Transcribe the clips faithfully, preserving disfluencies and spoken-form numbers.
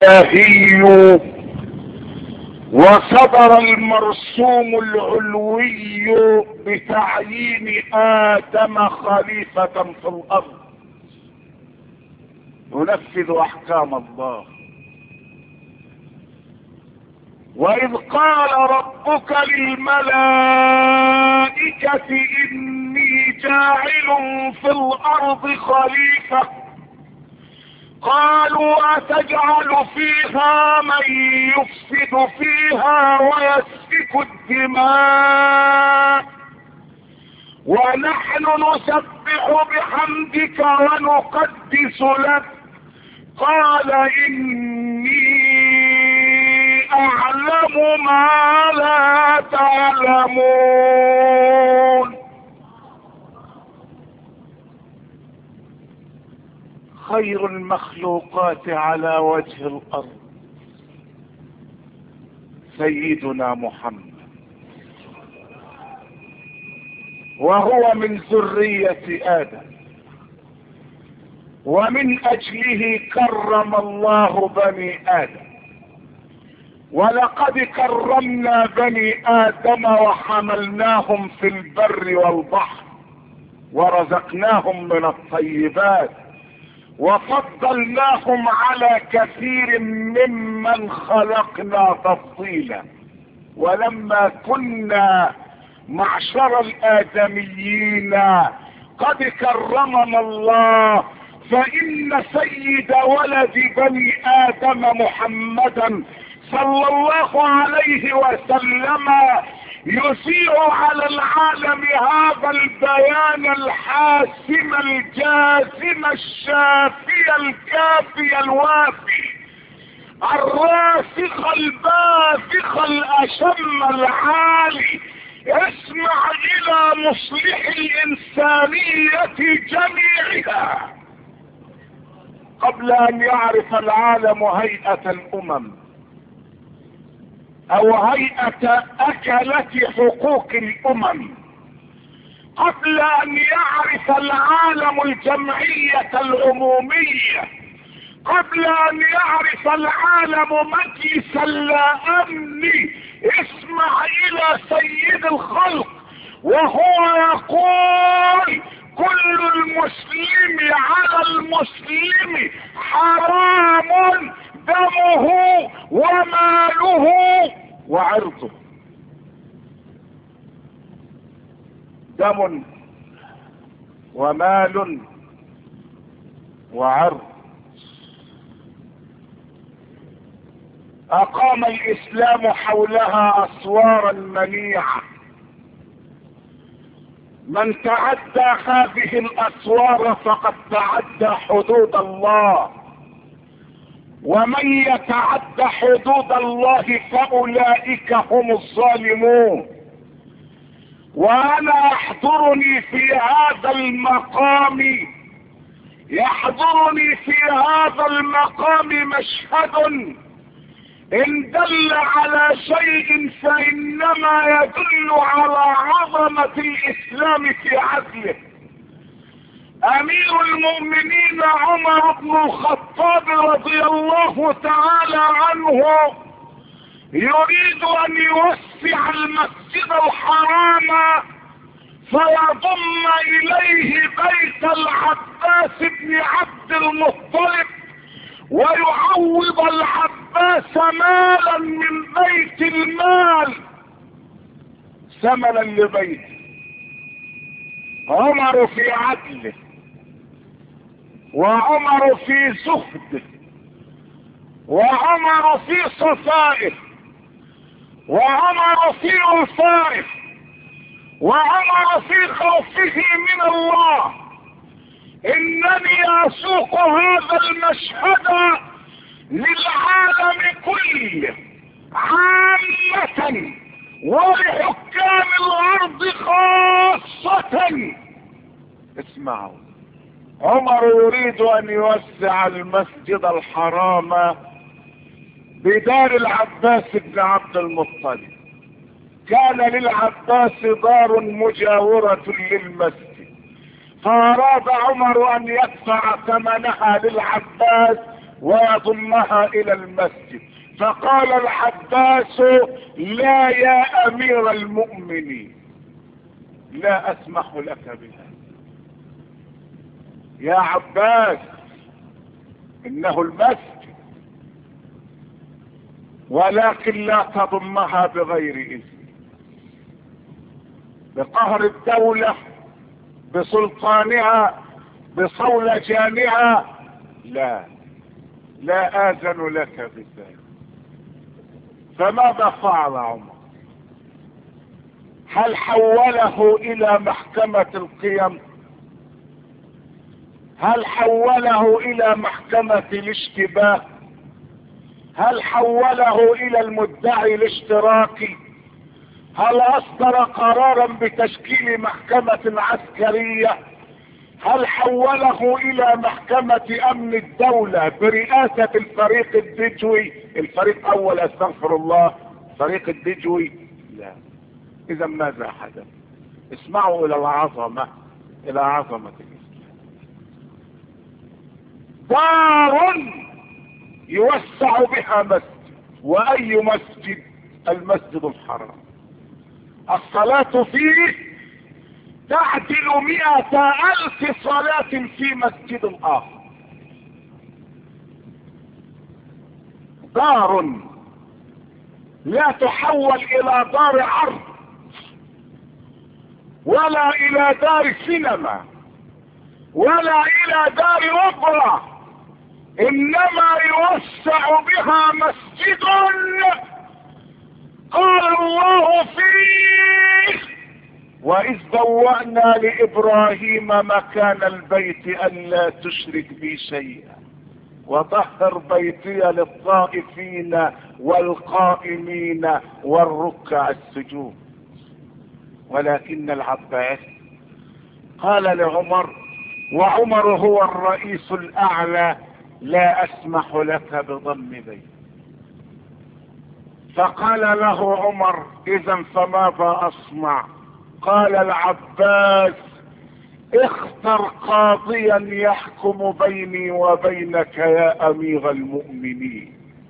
الالهي وصدر المرسوم العلوي بتعيين ادم خليفة في الارض ينفذ احكام الله. واذ قال ربك للملائكة اني جاعل في الارض خليفة قالوا اتجعل فيها من يفسد فيها ويسفك الدماء ونحن نسبح بحمدك ونقدس لك قال اني اعلم ما لا تعلمون. خير المخلوقات على وجه الارض سيدنا محمد، وهو من ذرية ادم، ومن اجله كرم الله بني ادم. ولقد كرمنا بني ادم وحملناهم في البر والبحر ورزقناهم من الطيبات وفضلناهم على كثير ممن خلقنا تفضيلا. ولما كنا معشر الادميين قد كرمنا الله، فان سيد ولد بني ادم محمدا صلى الله عليه وسلم يسيء على العالم هذا البيان الحاسم الجازم الشافي الكافي الوافي الراسخ الباذخ الاشم العالي. اسمع الى مصلح الانسانية جميعها قبل ان يعرف العالم هيئة الامم او هيئة اكلة حقوق الامم، قبل ان يعرف العالم الجمعية العمومية، قبل ان يعرف العالم مجلس الامن. اسمع الى سيد الخلق وهو يقول كل المسلم على المسلم حرام دمه وماله وعرضه. دم ومال وعرض. اقام الاسلام حولها اسوارا منيعة، من تعدى هذه الاسوار فقد تعدى حدود الله، ومن يتعد حدود الله فاولئك هم الظالمون. وانا يحضرني في هذا المقام يحضرني في هذا المقام مشهد ان دل على شيء فانما يدل على عظمة الاسلام في عدله. امير المؤمنين عمر بن الخطاب رضي الله تعالى عنه يريد ان يوسع المسجد الحرام فيضم اليه بيت العباس بن عبد المطلب ويعوض العباس مالا من بيت المال ثمنا لبيته. عمر في عدله، وعمر في زهده، وعمر في صفائه، وعمر في وفائه، وعمر في خوفه من الله. انني اسوق هذا المشهد للعالم كله عامة ولحكام الارض خاصة. اسمعوا، عمر يريد ان يوسع المسجد الحرام بدار العباس بن عبد المطلب. كان للعباس دار مجاورة للمسجد، فاراد عمر ان يدفع ثمنها للعباس ويضمها الى المسجد. فقال العباس: لا يا امير المؤمنين، لا اسمح لك بها. يا عباس، انه المسجد، ولكن لا تضمها بغير اذن. بقهر الدولة، بسلطانها، بصولجانها، لا لا آذن لك بذلك. فماذا فعل عمر؟ هل حوله الى محكمة القيم؟ هل حوله الى محكمة الاشتباه؟ هل حوله الى المدعي الاشتراكي؟ هل اصدر قرارا بتشكيل محكمة عسكرية؟ هل حوله الى محكمة امن الدولة برئاسة الفريق الدجوي، الفريق اول استغفر الله، فريق الدجوي؟ لا. اذا ماذا حدث؟ اسمعوا الى العظمة، الى عظمة الاسلام. دار يوسع بها مسجد، واي مسجد؟ المسجد الحرام. الصلاة فيه تعدل مئة الف صلاة في مسجد اخر. دار لا تحول الى دار عرض، ولا الى دار سينما، ولا الى دار اوبرا، انما يوسع بها مسجد قال الله فيه: واذ بوأنا لابراهيم مكان البيت الا تشرك بي شيئا وطهر بيتي للطائفين والقائمين والركع السجود. ولكن العباس قال لعمر، وعمر هو الرئيس الاعلى: لا اسمح لك بضم بيت. فقال له عمر: اذا فماذا اصنع؟ قال العباس: اختر قاضيا يحكم بيني وبينك يا امير المؤمنين.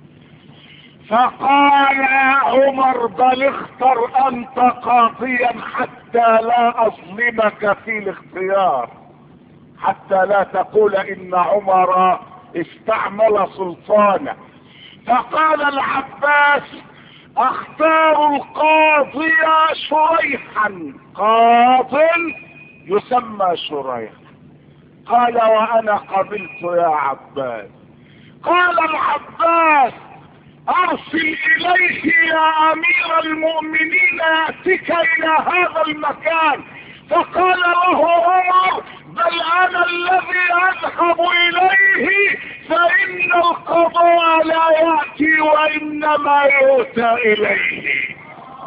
فقال عمر: بل اختر انت قاضيا حتى لا اظلمك في الاختيار، حتى لا تقول ان عمر استعمل سلطانه. فقال العباس: اختار القاضي شريحا، قاض يسمى شريح. قال: وانا قبلت يا عباس. قال العباس: ارسل اليه يا امير المؤمنين ياتيك الى هذا المكان. فقال له عمر: بل انا الذي اذهب اليه، فان القضاء لا ياتي وانما يؤتى اليه.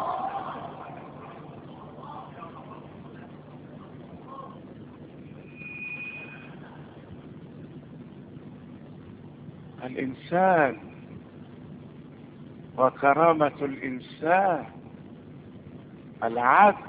الانسان وكرامة الانسان العدل،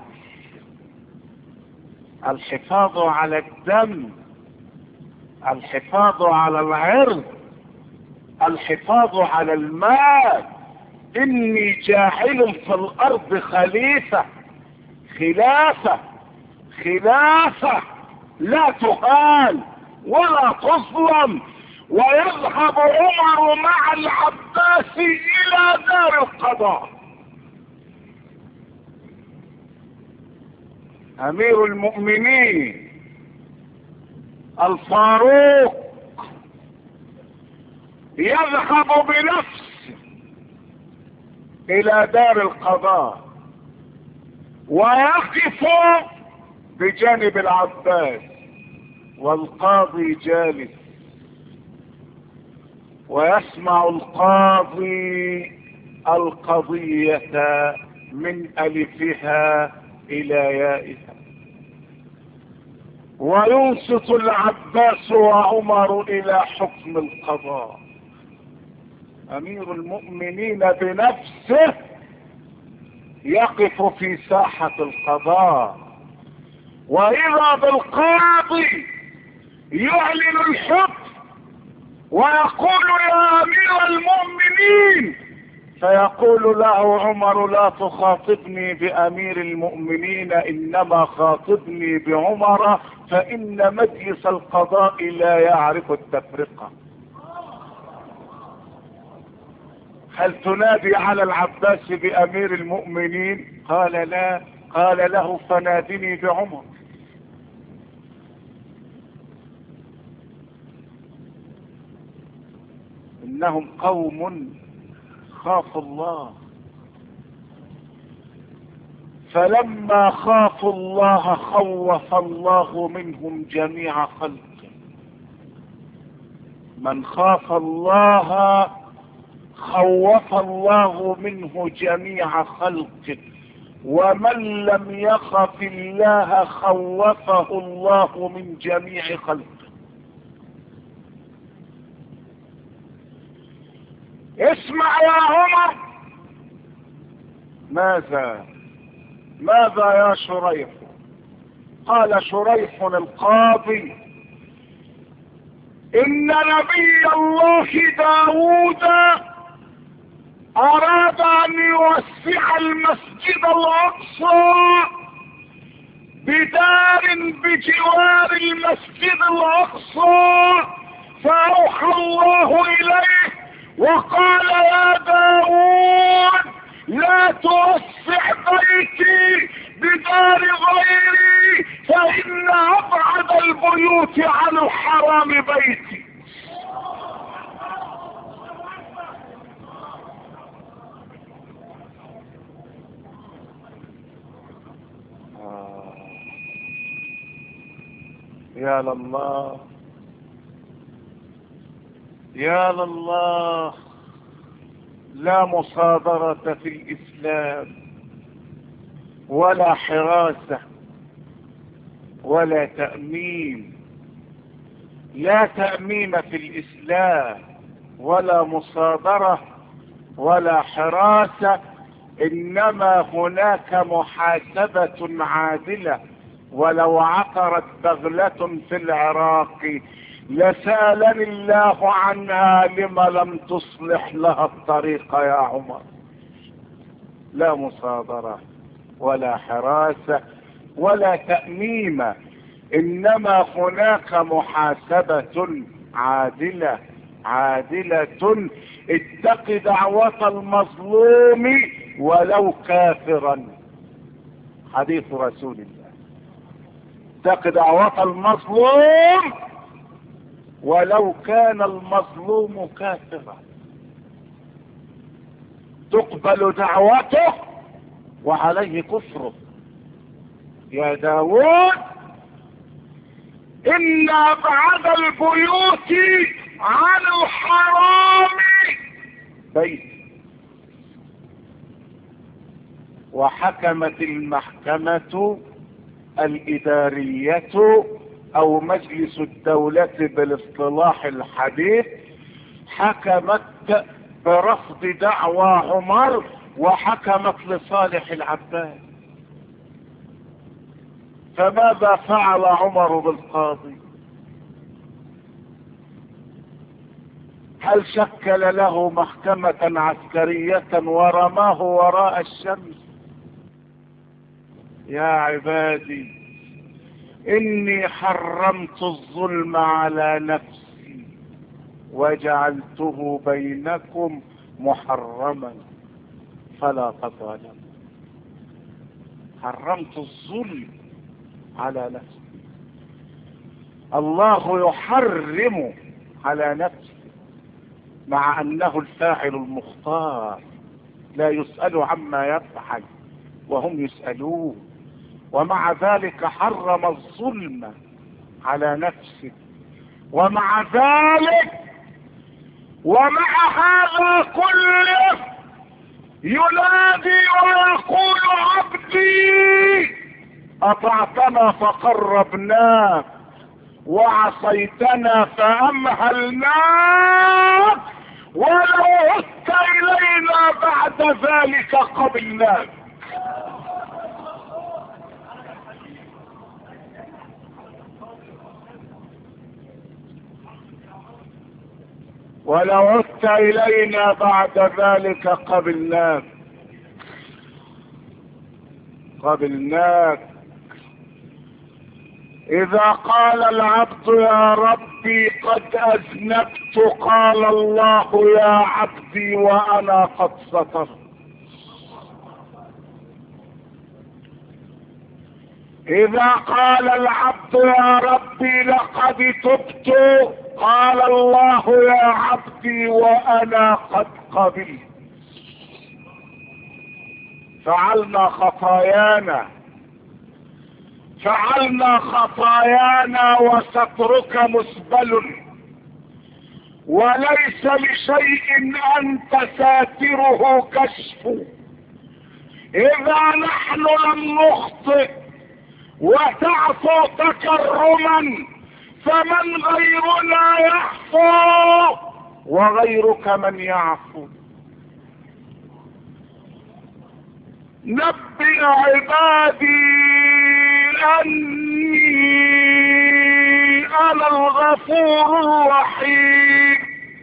الحفاظ على الدم، الحفاظ على العرض، الحفاظ على المال. اني جاعل في الارض خليفة، خلافة خلافة لا تهان ولا تظلم. ويذهب عمر مع العباس الى دار القضاء. امير المؤمنين الفاروق يذهب بنفسه الى دار القضاء ويقف بجانب العباس، والقاضي جالس، ويسمع القاضي القضية من ألفها إلى يائها، وينصت العباس وعمر إلى حكم القضاء. أمير المؤمنين بنفسه يقف في ساحة القضاء، وإذا بالقاضي يعلن الحكم ويقول يا امير المؤمنين، فيقول له عمر لا تخاطبني بامير المؤمنين، انما خاطبني بعمر، فان مجلس القضاء لا يعرف التفرقة. هل تنادي على العباس بامير المؤمنين؟ قال لا. قال له فنادني بعمر. انهم قوم خافوا الله، فلما خافوا الله خوف الله منهم جميع خلقه. من خاف الله خوف الله منه جميع خلقه، ومن لم يخف الله خوفه الله من جميع خلقه. اسمع يا عمر. ماذا ماذا يا شريح؟ قال شريح القاضي ان نبي الله داود اراد ان يوسع المسجد الاقصى بدار بجوار المسجد الاقصى، فاوحى الله اليه وقال يا داود لا توسع بيتي بدار غيري، فإن أبعد البيوت عن الحرام بيتي. آه. يا لله يا لله، لا مصادرة في الإسلام، ولا حراسة، ولا تأمين. لا تأمين في الإسلام، ولا مصادرة، ولا حراسة، إنما هناك محاسبة عادلة. ولو عثرت بغلة في العراق لسألني الله عنها لما لم تصلح لها الطريق يا عمر. لا مصادرة ولا حراسة ولا تأميم، إنما هناك محاسبة عادلة عادلة. اتق دعوة المظلوم ولو كافرا، حديث رسول الله. اتق دعوة المظلوم ولو كان المظلوم كافرا، تقبل دعوته وعليه كفره. يا داود إن أبعد البيوت عن الحرام بيت. وحكمت المحكمة الإدارية أو مجلس الدولة بالاصطلاح الحديث، حكمت برفض دعوى عمر وحكمت لصالح العباس. فماذا فعل عمر بالقاضي؟ هل شكل له محكمة عسكرية ورماه وراء الشمس؟ يا عبادي إني حرمت الظلم على نفسي وجعلته بينكم محرما فلا تظالموا. حرمت الظلم على نفسي. الله يحرم على نفسه مع أنه الفاعل المختار، لا يسأل عما يفعل وهم يسألون، ومع ذلك حرم الظلم على نفسه. ومع ذلك ومع هذا كله ينادي ويقول عبدي أطعتنا فقربناك وعصيتنا فأمهلناك ولو عدت إلينا بعد ذلك قبلناك. ولو عدت الينا بعد ذلك قبلناك قبلناك اذا قال العبد يا ربي قد اذنبت قال الله يا عبدي وانا قد سترت. اذا قال العبد يا ربي لقد تبت قال الله يا عبدي وانا قد قبلت. فعلنا خطايانا فعلنا خطايانا وسترك مسبل، وليس لشيء انت ساتره كشف. اذا نحن لم نخطئ وتعفو تكرما فمن غيرنا يعفو وغيرك من يعفو. نبئ عبادي اني انا الغفور الرحيم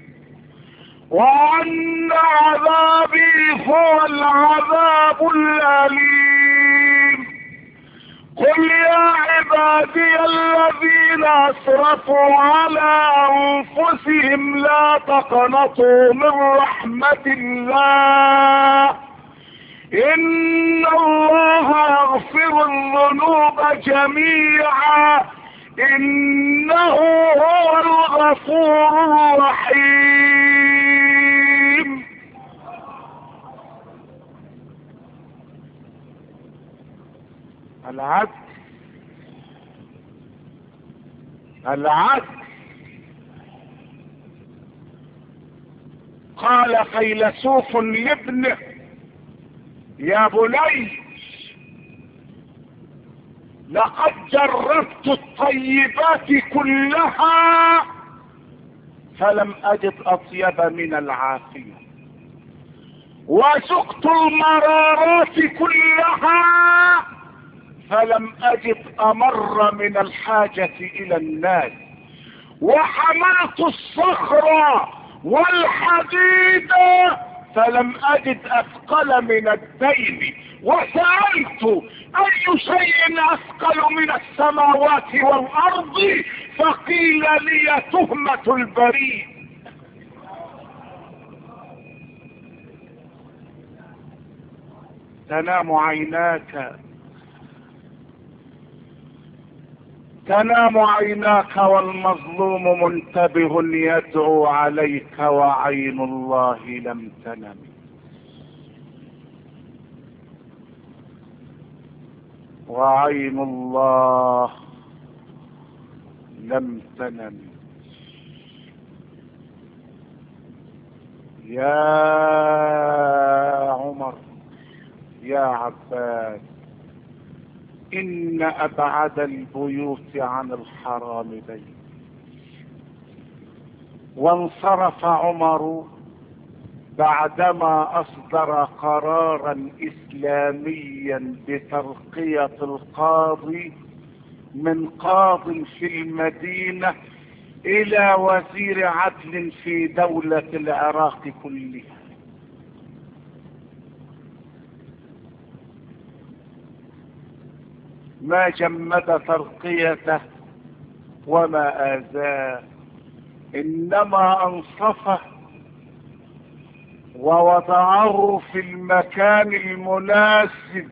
وان عذابي هو العذاب الاليم. قل يا عبادي الذين اسرفوا على انفسهم لا تقنطوا من رحمة الله ان الله يغفر الذنوب جميعا انه هو الغفور الرحيم. العدل العدل قال فيلسوف لابنه يا بني لقد جربت الطيبات كلها فلم اجد اطيب من العافية، وسقت المرارات كلها فلم اجد امر من الحاجة الى الناس، وحملت الصخر والحديد فلم اجد اثقل من الدين، وسألت اي شيء اثقل من السماوات والارض فقيل لي تهمة البريء. تنام عيناك تنام عيناك والمظلوم منتبه يدعو عليك وعين الله لم تنم. وعين الله لم تنم. يا عمر يا عباس ان ابعد البيوت عن الحرام بيت. وانصرف عمر بعدما اصدر قرارا اسلاميا بترقية القاضي من قاض في المدينة الى وزير عدل في دولة العراق كلها. ما جمد ترقيته وما آذاه، انما انصفه ووضعه في المكان المناسب،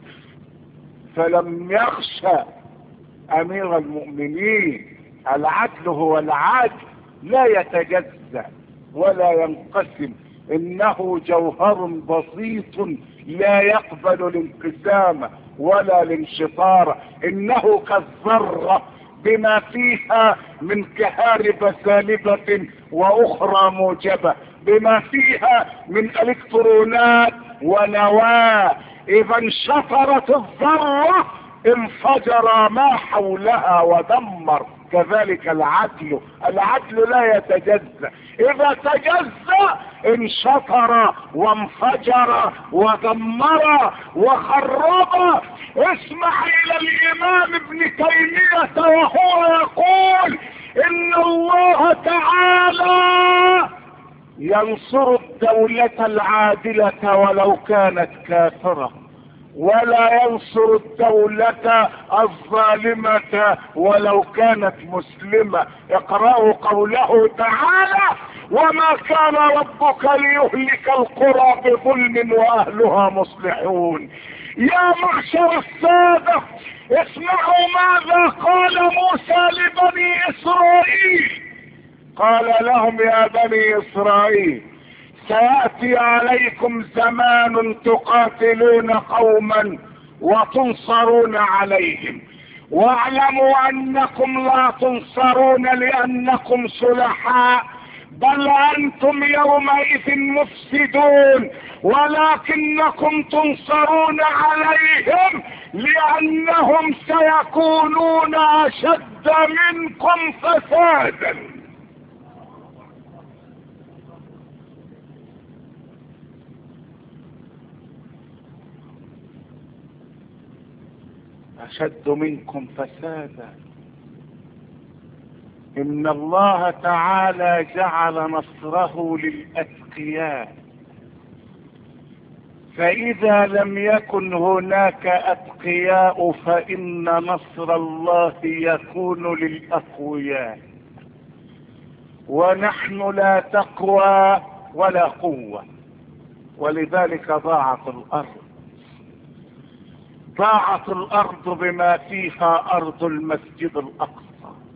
فلم يخشى امير المؤمنين. العدل هو العدل، لا يتجزأ ولا ينقسم، انه جوهر بسيط لا يقبل الانقسام ولا الانشطار، انه كالذرة بما فيها من كهارب سالبة واخرى موجبة، بما فيها من الكترونات ونواة، اذا انشطرت الذرة انفجر ما حولها ودمر. كذلك العدل، العدل لا يتجزأ، اذا تجزأ انشطر وانفجر ودمر وخرب. اسمع الى الامام ابن تيمية وهو يقول ان الله تعالى ينصر الدولة العادلة ولو كانت كافرة، ولا ينصر الدولة الظالمة ولو كانت مسلمة. اقرأوا قوله تعالى: وما كان ربك ليهلك القرى بظلم واهلها مصلحون. يا معشر السادة، اسمعوا ماذا قال موسى لبني اسرائيل. قال لهم: يا بني اسرائيل، سيأتي عليكم زمان تقاتلون قوما وتنصرون عليهم، واعلموا انكم لا تنصرون لانكم صلحاء، بل انتم يومئذ مفسدون، ولكنكم تنصرون عليهم لانهم سيكونون اشد منكم فسادا. اشد منكم فسادا. ان الله تعالى جعل نصره للاتقياء، فاذا لم يكن هناك اتقياء فان نصر الله يكون للاقوياء، ونحن لا تقوى ولا قوة، ولذلك ضاعت الارض. ضاعت الارض بما فيها ارض المسجد الاقصى.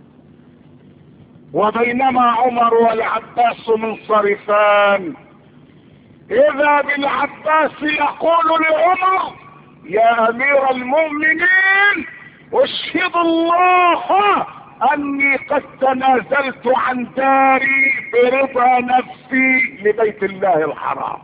وبينما عمر والعباس منصرفان، اذا بالعباس يقول لعمر: يا امير المؤمنين، اشهد الله اني قد تنازلت عن داري برضا نفسي لبيت الله الحرام.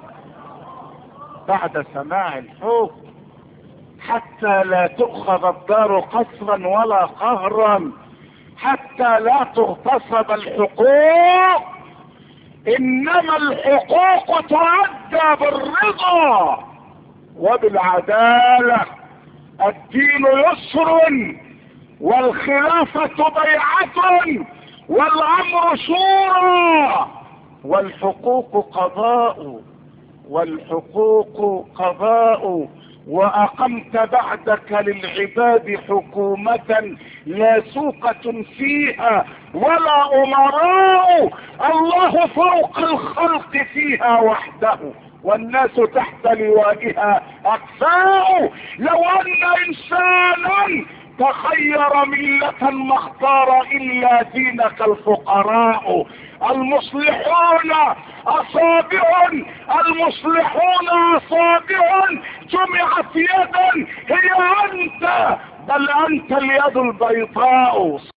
بعد سماع الحكم، حتى لا تؤخذ الدار قصرا ولا قهرا، حتى لا تغتصب الحقوق، انما الحقوق تؤدى بالرضا وبالعدالة. الدين يسر، والخلافة بيعة، والامر شورى، والحقوق قضاء، والحقوق قضاء. واقمت بعدك للعباد حكومة لا سوقة فيها ولا امراء، الله فوق الخلق فيها وحده، والناس تحت لوائها اكفاء. لو ان انسانا تخير ملة ما اختار الا دينك الفقراء. المصلحون اصابع، المصلحون اصابع جمعت يدا هي انت، بل انت اليد البيضاء.